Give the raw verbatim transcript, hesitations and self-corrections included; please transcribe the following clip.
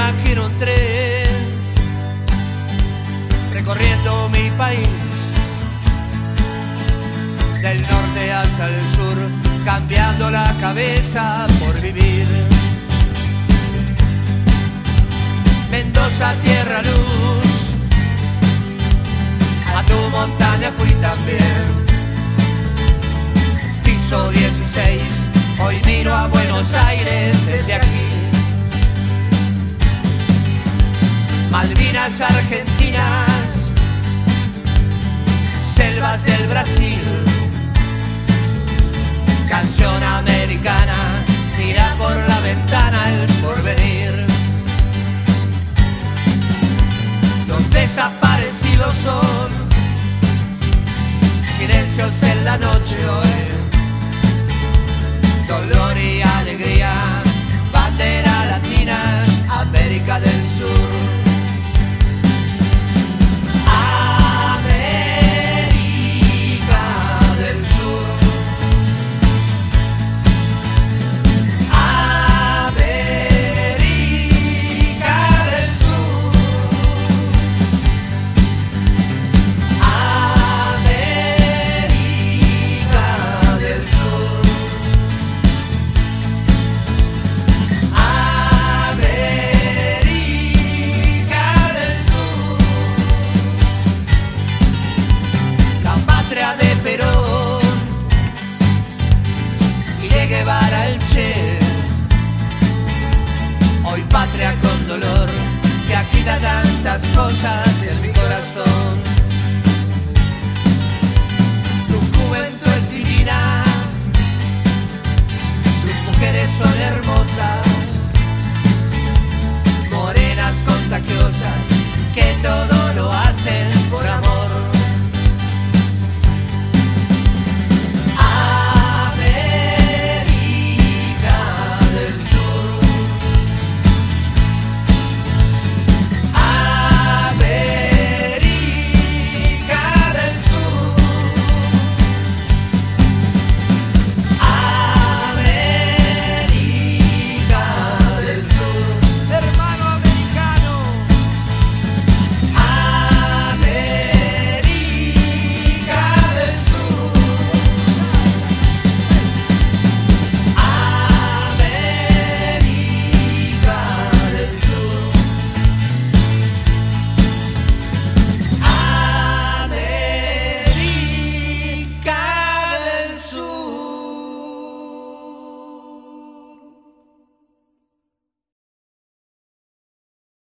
imagino un tren recorriendo mi país, del norte hasta el sur, cambiando la cabeza por vivir. Mendoza, tierra luz, a tu montaña fui también. Piso dieciséis, hoy miro a Buenos Aires desde aquí. Malvinas argentinas, selvas del Brasil, canción americana, mira por la ventana el porvenir. Los desaparecidos son silencios en la noche hoy, dolor y alegría, bandera latina, América del Sur. Hoy patria con dolor que agita tantas cosas en mi corazón. Tu juventud es divina, tus mujeres son hermosas.